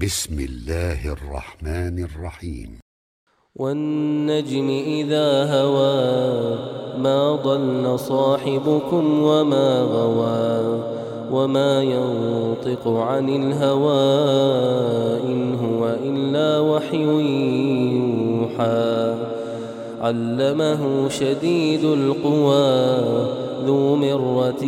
بسم الله الرحمن الرحيم. والنجم إذا هوى ما ضل صاحبكم وما غوى وما ينطق عن الهوى إن هو إلا وحي يوحى علمه شديد القوى ذو مرة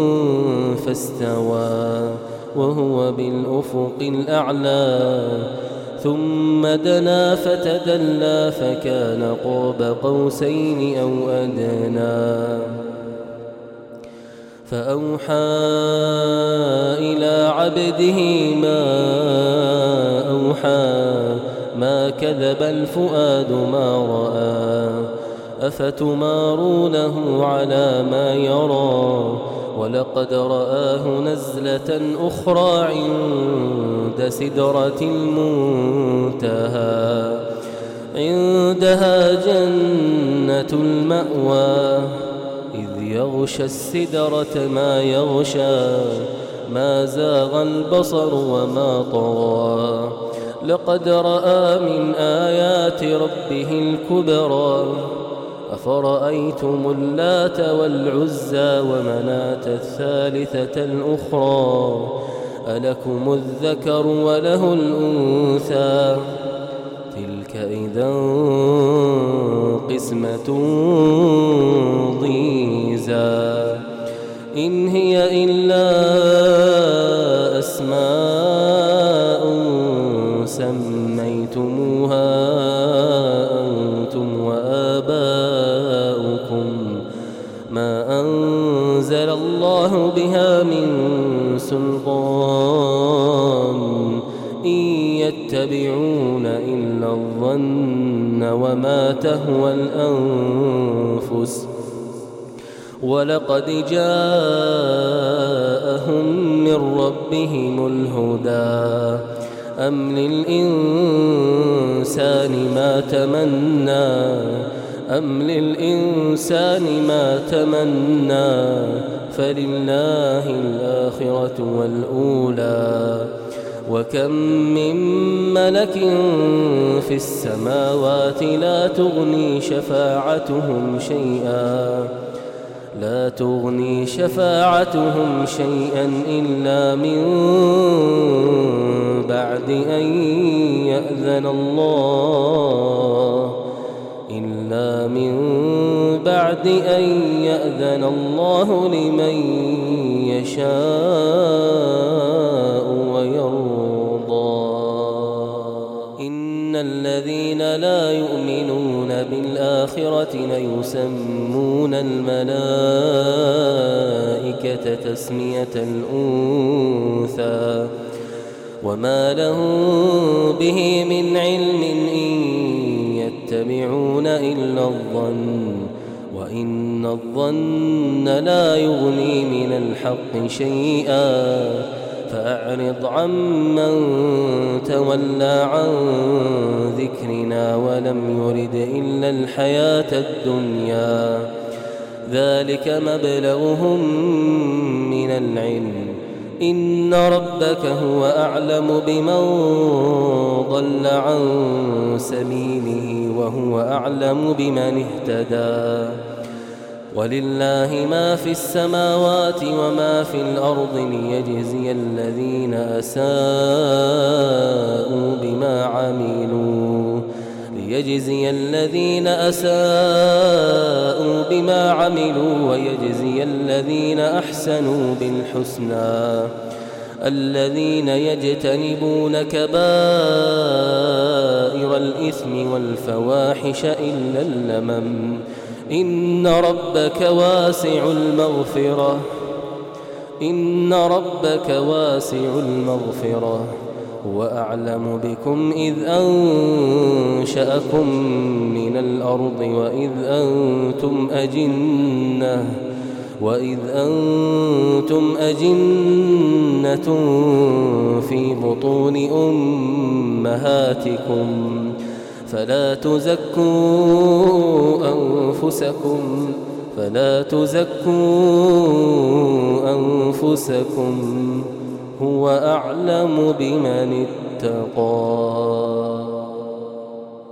فاستوى وهو بالأفق الأعلى ثم دنا فتدلى فكان قاب قوسين أو أدنى فأوحى إلى عبده ما أوحى ما كذب الفؤاد ما رأى أفتمارونه على ما يرى ولقد رآه نزلة أخرى عند سدرة المنتهى عندها جنة المأوى إذ يغشى السدرة ما يغشى ما زاغ البصر وما طغى لقد رأى من آيات ربه الكبرى أفرأيتم اللات والعزى ومناة الثالثة الأخرى ألكم الذكر وله الأنثى تلك إذا قسمة ضيزى إن هي إلا أسماء سميتموها أنتم وآباؤكم ما أنزل الله بها من سلطان إن يتبعون إلا الظن وما تهوى الأنفس ولقد جاءهم من ربهم الهدى أم للإنسان ما تمنى فلله الآخرة والأولى وكم من ملك في السماوات لا تغني شفاعتهم شيئا إلا من بعد أن يأذن الله لمن يشاء ويرضى إن الذين لا يؤمنون بالآخرة ليسمون الملائكة تسمية الأنثى وما لهم به من علم إن يتبعون إلا الظن وإن الظن لا يغني من الحق شيئا فأعرض عمن تولى عن ذكرنا ولم يرد إلا الحياة الدنيا ذلك مبلغهم من العلم إن ربك هو أعلم بمن ضل عن سبيله وهو أعلم بمن اهتدى ولله ما في السماوات وما في الأرض ليجزي الذين أساءوا بما عملوا ويجزي الذين أحسنوا بالحسنى الذين يجتنبون كبائر الإثم والفواحش إلا اللمم إن ربك واسع المغفرة هو أعلم بكم إذ أنشأكم من الأرض وإذ أنتم أجنة في بطون أمهاتكم فلا تزكوا أنفسكم هو أعلم بمن اتقى. اتقى